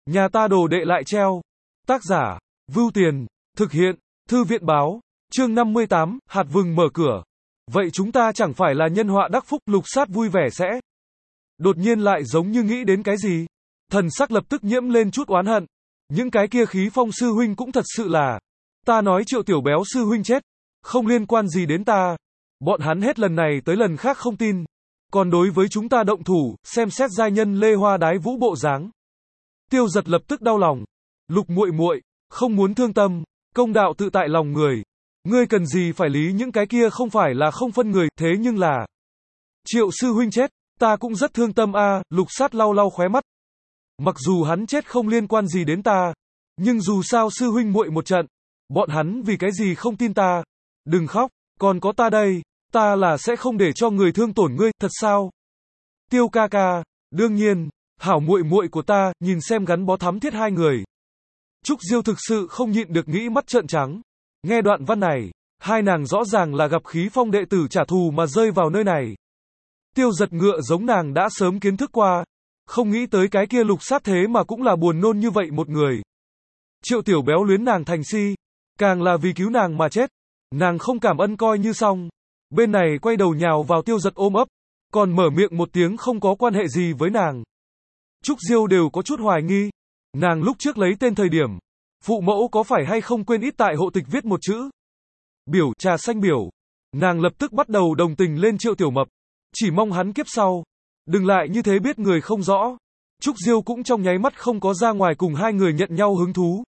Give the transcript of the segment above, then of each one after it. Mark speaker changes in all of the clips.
Speaker 1: Nhà ta đồ đệ lại treo. Tác giả, Vưu Tiền, thực hiện, Thư viện báo, chương 58, hạt vừng mở cửa. Vậy chúng ta chẳng phải là nhân họa đắc phúc, Lục Sát vui vẻ sẽ. Đột nhiên lại giống như nghĩ đến cái gì. Thần sắc lập tức nhiễm lên chút oán hận. Những cái kia Khí Phong sư huynh cũng thật sự là. Ta nói Triệu Tiểu Béo sư huynh chết. Không liên quan gì đến ta. Bọn hắn hết lần này tới lần khác không tin. Còn đối với chúng ta động thủ, xem xét giai nhân lê hoa đái vũ bộ dáng. Tiêu Giật lập tức đau lòng. Lục muội muội, không muốn thương tâm, công đạo tự tại lòng người. Ngươi cần gì phải lý những cái kia, không phải là không phân người, thế nhưng là Triệu sư huynh chết, ta cũng rất thương tâm a. Lục Sát lau lau khóe mắt. Mặc dù hắn chết không liên quan gì đến ta, nhưng dù sao sư huynh muội một trận, bọn hắn vì cái gì không tin ta. Đừng khóc, còn có ta đây, ta là sẽ không để cho người thương tổn ngươi, thật sao? Tiêu ca ca, đương nhiên, hảo muội muội của ta, nhìn xem gắn bó thắm thiết hai người. Trúc Diêu thực sự không nhịn được nghĩ mắt trợn trắng. Nghe đoạn văn này, hai nàng rõ ràng là gặp Khí Phong đệ tử trả thù mà rơi vào nơi này. Tiêu Giật ngựa giống nàng đã sớm kiến thức qua, không nghĩ tới cái kia Lục Sát thế mà cũng là buồn nôn như vậy một người. Triệu Tiểu Béo luyến nàng thành si, càng là vì cứu nàng mà chết. Nàng không cảm ơn coi như xong. Bên này quay đầu nhào vào Tiêu Giật ôm ấp, còn mở miệng một tiếng không có quan hệ gì với nàng. Trúc Diêu đều có chút hoài nghi. Nàng lúc trước lấy tên thời điểm, phụ mẫu có phải hay không quên ít tại hộ tịch viết một chữ biểu, trà xanh biểu. Nàng lập tức bắt đầu đồng tình lên Triệu Tiểu Mập. Chỉ mong hắn kiếp sau đừng lại như thế biết người không rõ. Trúc Diêu cũng trong nháy mắt không có ra ngoài cùng hai người nhận nhau hứng thú.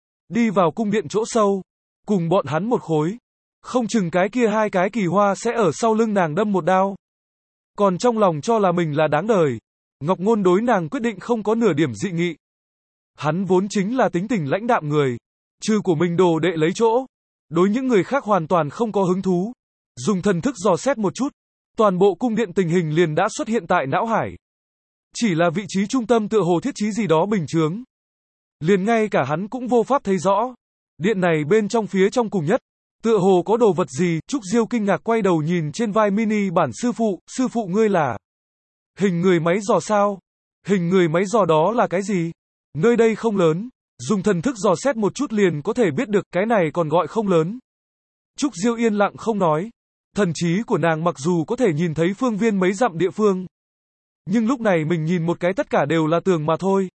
Speaker 1: Đi vào cung điện chỗ sâu, cùng bọn hắn một khối. Không chừng cái kia hai cái kỳ hoa sẽ ở sau lưng nàng đâm một đao. Còn trong lòng cho là mình là đáng đời. Ngọc Ngôn đối nàng quyết định không có nửa điểm dị nghị. Hắn vốn chính là tính tình lãnh đạm người. Trừ của mình đồ đệ lấy chỗ. Đối những người khác hoàn toàn không có hứng thú. Dùng thần thức dò xét một chút. Toàn bộ cung điện tình hình liền đã xuất hiện tại não hải. Chỉ là vị trí trung tâm tựa hồ thiết trí gì đó bình chướng. Liền ngay cả hắn cũng vô pháp thấy rõ. Điện này bên trong phía trong cùng nhất. Tựa hồ có đồ vật gì. Trúc Diêu kinh ngạc quay đầu nhìn trên vai mini bản sư phụ ngươi là hình người máy dò sao? Hình người máy dò đó là cái gì? Nơi đây không lớn, dùng thần thức dò xét một chút liền có thể biết được, cái này còn gọi không lớn. Trúc Diêu yên lặng không nói. Thần trí của nàng mặc dù có thể nhìn thấy phương viên mấy dặm địa phương, nhưng lúc này mình nhìn một cái tất cả đều là tường mà thôi.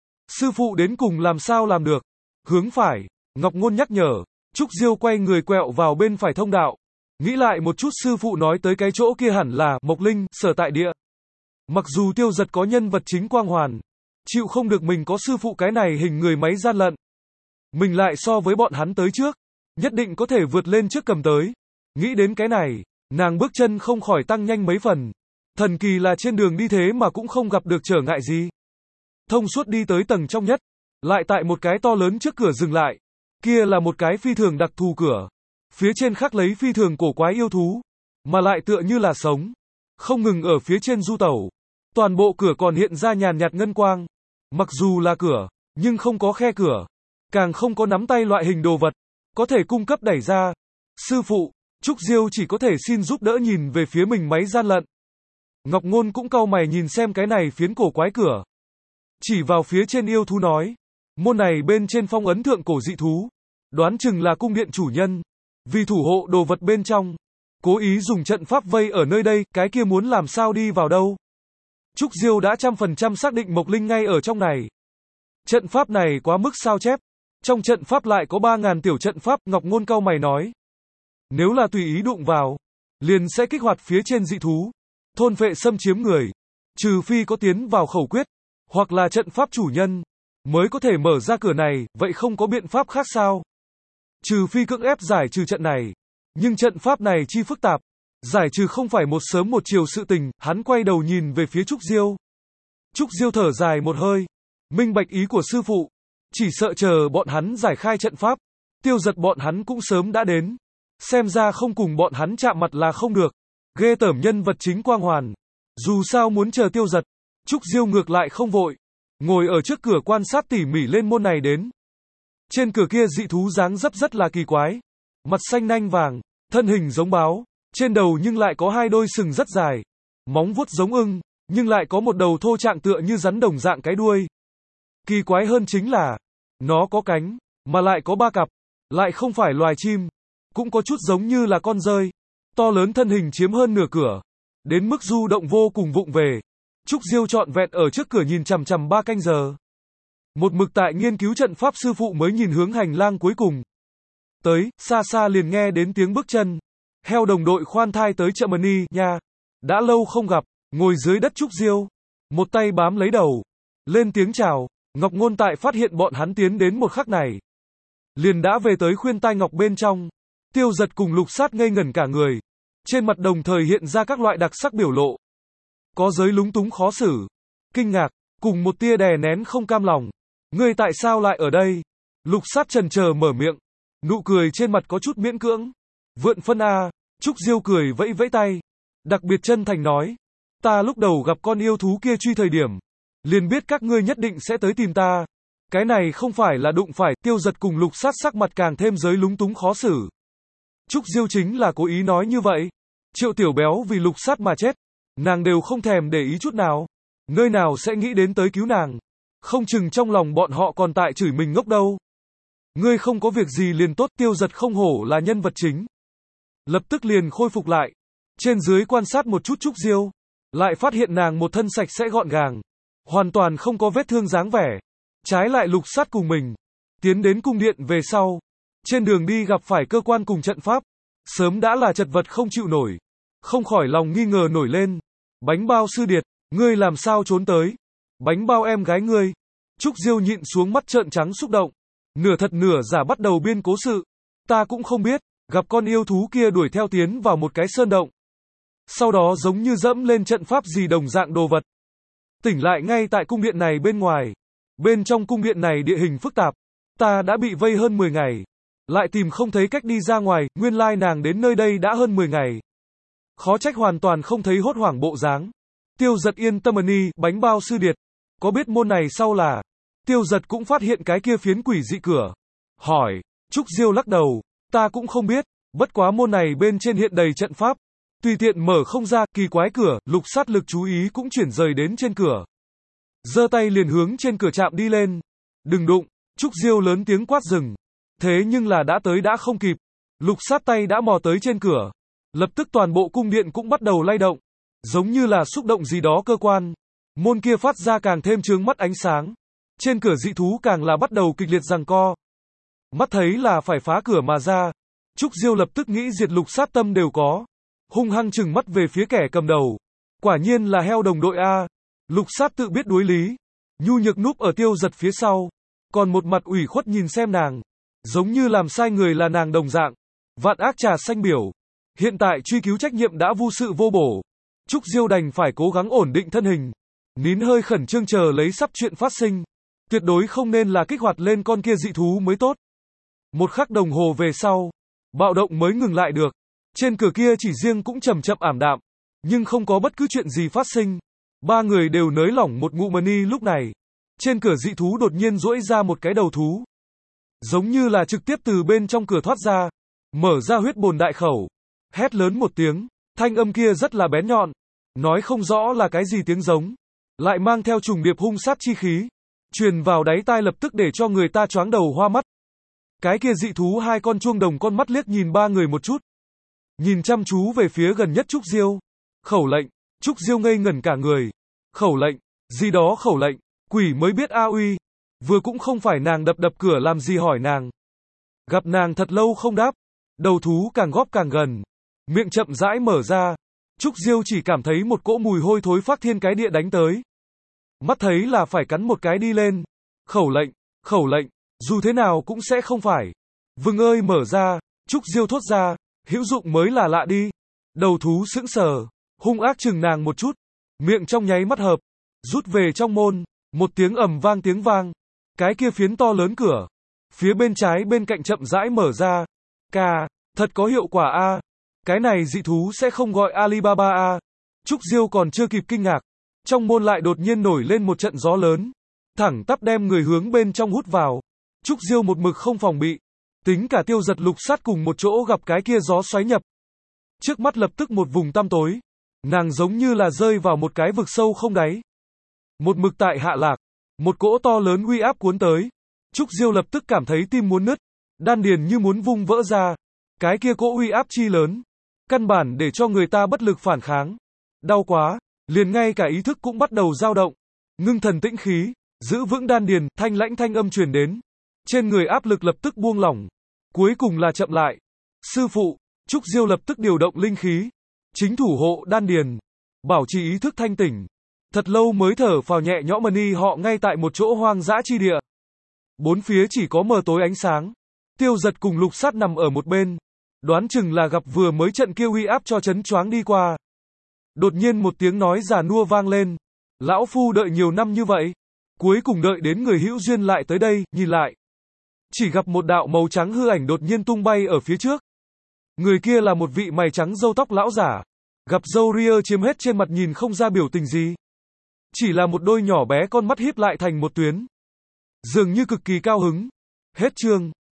Speaker 1: Sư phụ đến cùng làm sao làm được? Hướng phải, Ngọc Ngôn nhắc nhở. Trúc Diêu quay người quẹo vào bên phải thông đạo. Nghĩ lại một chút, sư phụ nói tới cái chỗ kia hẳn là Mộc Linh, sở tại địa. Mặc dù Tiêu Giật có nhân vật chính quang hoàn, chịu không được mình có sư phụ cái này hình người máy gian lận. Mình lại so với bọn hắn tới trước, nhất định có thể vượt lên trước cầm tới. Nghĩ đến cái này, nàng bước chân không khỏi tăng nhanh mấy phần. Thần kỳ là trên đường đi thế mà cũng không gặp được trở ngại gì. Thông suốt đi tới tầng trong nhất, lại tại một cái to lớn trước cửa dừng lại. Kia là một cái phi thường đặc thù cửa. Phía trên khắc lấy phi thường cổ quái yêu thú, mà lại tựa như là sống, không ngừng ở phía trên du tẩu. Toàn bộ cửa còn hiện ra nhàn nhạt ngân quang. Mặc dù là cửa, nhưng không có khe cửa, càng không có nắm tay loại hình đồ vật có thể cung cấp đẩy ra. Sư phụ, Trúc Diêu chỉ có thể xin giúp đỡ nhìn về phía mình máy gian lận. Ngọc Ngôn cũng cau mày nhìn xem cái này phiến cổ quái cửa. Chỉ vào phía trên yêu thú nói, môn này bên trên phong ấn thượng cổ dị thú, đoán chừng là cung điện chủ nhân, vì thủ hộ đồ vật bên trong, cố ý dùng trận pháp vây ở nơi đây, cái kia muốn làm sao đi vào đâu. Trúc Diêu đã 100% xác định Mộc Linh ngay ở trong này. Trận pháp này quá mức sao chép. Trong trận pháp lại có 3.000 tiểu trận pháp, Ngọc Ngôn cau mày nói. Nếu là tùy ý đụng vào, liền sẽ kích hoạt phía trên dị thú, thôn phệ xâm chiếm người. Trừ phi có tiến vào khẩu quyết, hoặc là trận pháp chủ nhân, mới có thể mở ra cửa này, vậy không có biện pháp khác sao? Trừ phi cưỡng ép giải trừ trận này. Nhưng trận pháp này chi phức tạp. Giải trừ không phải một sớm một chiều sự tình. Hắn quay đầu nhìn về phía Trúc Diêu. Trúc Diêu thở dài một hơi. Minh bạch ý của sư phụ. Chỉ sợ chờ bọn hắn giải khai trận pháp, Tiêu Giật bọn hắn cũng sớm đã đến. Xem ra không cùng bọn hắn chạm mặt là không được. Ghê tởm nhân vật chính quang hoàn. Dù sao muốn chờ Tiêu Giật, Trúc Diêu ngược lại không vội. Ngồi ở trước cửa quan sát tỉ mỉ lên môn này đến. Trên cửa kia dị thú dáng dấp rất là kỳ quái. Mặt xanh nanh vàng, thân hình giống báo. Trên đầu nhưng lại có hai đôi sừng rất dài. Móng vuốt giống ưng, nhưng lại có một đầu thô trạng tựa như rắn đồng dạng cái đuôi. Kỳ quái hơn chính là, nó có cánh, mà lại có 3 cặp, lại không phải loài chim, cũng có chút giống như là con dơi. To lớn thân hình chiếm hơn nửa cửa, đến mức du động vô cùng vụng về. Trúc Diêu trọn vẹn ở trước cửa nhìn chằm chằm 3 canh giờ. Một mực tại nghiên cứu trận pháp sư phụ mới nhìn hướng hành lang cuối cùng. Tới, xa xa liền nghe đến tiếng bước chân. Heo đồng đội khoan thai tới chợ Mani nha. Đã lâu không gặp, ngồi dưới đất Trúc Diêu, một tay bám lấy đầu, lên tiếng chào. Ngọc Ngôn tại phát hiện bọn hắn tiến đến một khắc này, liền đã về tới khuyên tai ngọc bên trong. Tiêu Giật cùng Lục Sát ngây ngẩn cả người, trên mặt đồng thời hiện ra các loại đặc sắc biểu lộ. Có giới lúng túng khó xử, kinh ngạc, cùng một tia đè nén không cam lòng. Ngươi tại sao lại ở đây? Lục Sát chần chờ mở miệng, nụ cười trên mặt có chút miễn cưỡng. Vượn phân a. Trúc Diêu cười vẫy vẫy tay, đặc biệt chân thành nói, ta lúc đầu gặp con yêu thú kia truy thời điểm, liền biết các ngươi nhất định sẽ tới tìm ta. Cái này không phải là đụng phải. Tiêu Giật cùng Lục Sát sắc mặt càng thêm giới lúng túng khó xử. Trúc Diêu chính là cố ý nói như vậy. Triệu Tiểu Béo vì Lục Sát mà chết, nàng đều không thèm để ý chút nào. Nơi nào sẽ nghĩ đến tới cứu nàng. Không chừng trong lòng bọn họ còn tại chửi mình ngốc đâu. Ngươi không có việc gì liền tốt. Tiêu Giật không hổ là nhân vật chính, lập tức liền khôi phục lại. Trên dưới quan sát một chút Trúc Diêu, lại phát hiện nàng một thân sạch sẽ gọn gàng, hoàn toàn không có vết thương dáng vẻ. Trái lại Lục Sát cùng mình, tiến đến cung điện về sau, trên đường đi gặp phải cơ quan cùng trận pháp, sớm đã là chật vật không chịu nổi, không khỏi lòng nghi ngờ nổi lên. Bánh bao sư điệt, ngươi làm sao trốn tới? Bánh bao em gái ngươi. Trúc Diêu nhịn xuống mắt trợn trắng xúc động, nửa thật nửa giả bắt đầu biên cố sự. Ta cũng không biết, gặp con yêu thú kia đuổi theo tiến vào một cái sơn động, sau đó giống như dẫm lên trận pháp gì đồng dạng đồ vật, tỉnh lại ngay tại cung điện này bên ngoài. Bên trong cung điện này địa hình phức tạp, ta đã bị vây hơn 10 ngày, lại tìm không thấy cách đi ra ngoài. Nguyên lai nàng đến nơi đây đã hơn 10 ngày, khó trách hoàn toàn không thấy hốt hoảng bộ dáng. Tiêu Giật yên tâm ni. Bánh bao sư điệt, có biết môn này sau là? Tiêu Giật cũng phát hiện cái kia phiến quỷ dị cửa, hỏi. Trúc Diêu lắc đầu, ta cũng không biết, bất quá môn này bên trên hiện đầy trận pháp, tùy tiện mở không ra. Kỳ quái cửa. Lục Sát lực chú ý cũng chuyển rời đến trên cửa, giơ tay liền hướng trên cửa chạm đi lên. Đừng đụng. Trúc Diêu lớn tiếng quát dừng. Thế nhưng là đã tới đã không kịp. Lục Sát tay đã mò tới trên cửa, lập tức toàn bộ cung điện cũng bắt đầu lay động, giống như là xúc động gì đó cơ quan. Môn kia phát ra càng thêm chướng mắt ánh sáng, trên cửa dị thú càng là bắt đầu kịch liệt giằng co. Mắt thấy là phải phá cửa mà ra, Trúc Diêu lập tức nghĩ diệt Lục Sát tâm đều có, hung hăng chừng mắt về phía kẻ cầm đầu. Quả nhiên là heo đồng đội a. Lục Sát tự biết đối lý, nhu nhược núp ở Tiêu Giật phía sau, còn một mặt ủy khuất nhìn xem nàng, giống như làm sai người là nàng đồng dạng. Vạn ác trà xanh biểu, hiện tại truy cứu trách nhiệm đã vô sự vô bổ. Trúc Diêu đành phải cố gắng ổn định thân hình, nín hơi khẩn trương chờ lấy sắp chuyện phát sinh. Tuyệt đối không nên là kích hoạt lên con kia dị thú mới tốt. Một khắc đồng hồ về sau, bạo động mới ngừng lại được. Trên cửa kia chỉ riêng cũng chậm chậm ảm đạm, nhưng không có bất cứ chuyện gì phát sinh. Ba người đều nới lỏng một ngụm ni. Lúc này, trên cửa dị thú đột nhiên duỗi ra một cái đầu thú, giống như là trực tiếp từ bên trong cửa thoát ra, mở ra huyết bồn đại khẩu, hét lớn một tiếng, thanh âm kia rất là bén nhọn, nói không rõ là cái gì tiếng giống, lại mang theo trùng điệp hung sát chi khí, truyền vào đáy tai lập tức để cho người ta choáng đầu hoa mắt. Cái kia dị thú hai con chuông đồng con mắt liếc nhìn ba người một chút, nhìn chăm chú về phía gần nhất Trúc Diêu. Khẩu lệnh. Trúc Diêu ngây ngẩn cả người. Khẩu lệnh? Gì đó khẩu lệnh? Quỷ mới biết a uy. Vừa cũng không phải nàng đập cửa làm gì hỏi nàng. Gặp nàng thật lâu không đáp, đầu thú càng góp càng gần, miệng chậm rãi mở ra. Trúc Diêu chỉ cảm thấy một cỗ mùi hôi thối phác thiên cái địa đánh tới. Mắt thấy là phải cắn một cái đi lên. Khẩu lệnh, dù thế nào cũng sẽ không phải. Vừng ơi mở ra. Trúc Diêu thốt ra, hữu dụng mới là lạ đi. Đầu thú sững sờ, hung ác chừng nàng một chút, miệng trong nháy mắt hợp, rút về trong môn. Một tiếng ầm vang tiếng vang, cái kia phiến to lớn cửa, phía bên trái bên cạnh chậm rãi mở ra. Cà, thật có hiệu quả a. Cái này dị thú sẽ không gọi Alibaba a. Trúc Diêu còn chưa kịp kinh ngạc, trong môn lại đột nhiên nổi lên một trận gió lớn, thẳng tắp đem người hướng bên trong hút vào. Trúc Diêu một mực không phòng bị, tính cả Tiêu Giật Lục Sát cùng một chỗ gặp cái kia gió xoáy nhập, trước mắt lập tức một vùng tăm tối, nàng giống như là rơi vào một cái vực sâu không đáy, một mực tại hạ lạc, Một cỗ to lớn uy áp cuốn tới. Trúc Diêu lập tức cảm thấy tim muốn nứt, đan điền như muốn vung vỡ ra. Cái kia cỗ uy áp chi lớn, căn bản để cho người ta bất lực phản kháng. Đau quá, liền ngay cả ý thức cũng bắt đầu dao động. Ngưng thần tĩnh khí, giữ vững đan điền, thanh lãnh thanh âm truyền đến. Trên người áp lực lập tức buông lỏng. Cuối cùng là chậm lại. Sư phụ, Trúc Diêu lập tức điều động linh khí, chính thủ hộ đan điền, bảo trì ý thức thanh tỉnh. Thật lâu mới thở phào nhẹ nhõm Mani họ ngay tại một chỗ hoang dã chi địa. Bốn phía chỉ có mờ tối ánh sáng. Tiêu Giật cùng Lục Sát nằm ở một bên. Đoán chừng là gặp vừa mới trận kia uy áp cho chấn choáng đi qua. Đột nhiên một tiếng nói già nua vang lên. Lão Phu đợi nhiều năm như vậy. Cuối cùng đợi đến người hữu duyên lại tới đây, nhìn lại. Chỉ gặp một đạo màu trắng hư ảnh đột nhiên tung bay ở phía trước. Người kia là một vị mày trắng râu tóc lão giả. Gặp râu ria chiếm hết trên mặt nhìn không ra biểu tình gì. Chỉ là một đôi nhỏ bé con mắt híp lại thành một tuyến. Dường như cực kỳ cao hứng. Hết chương.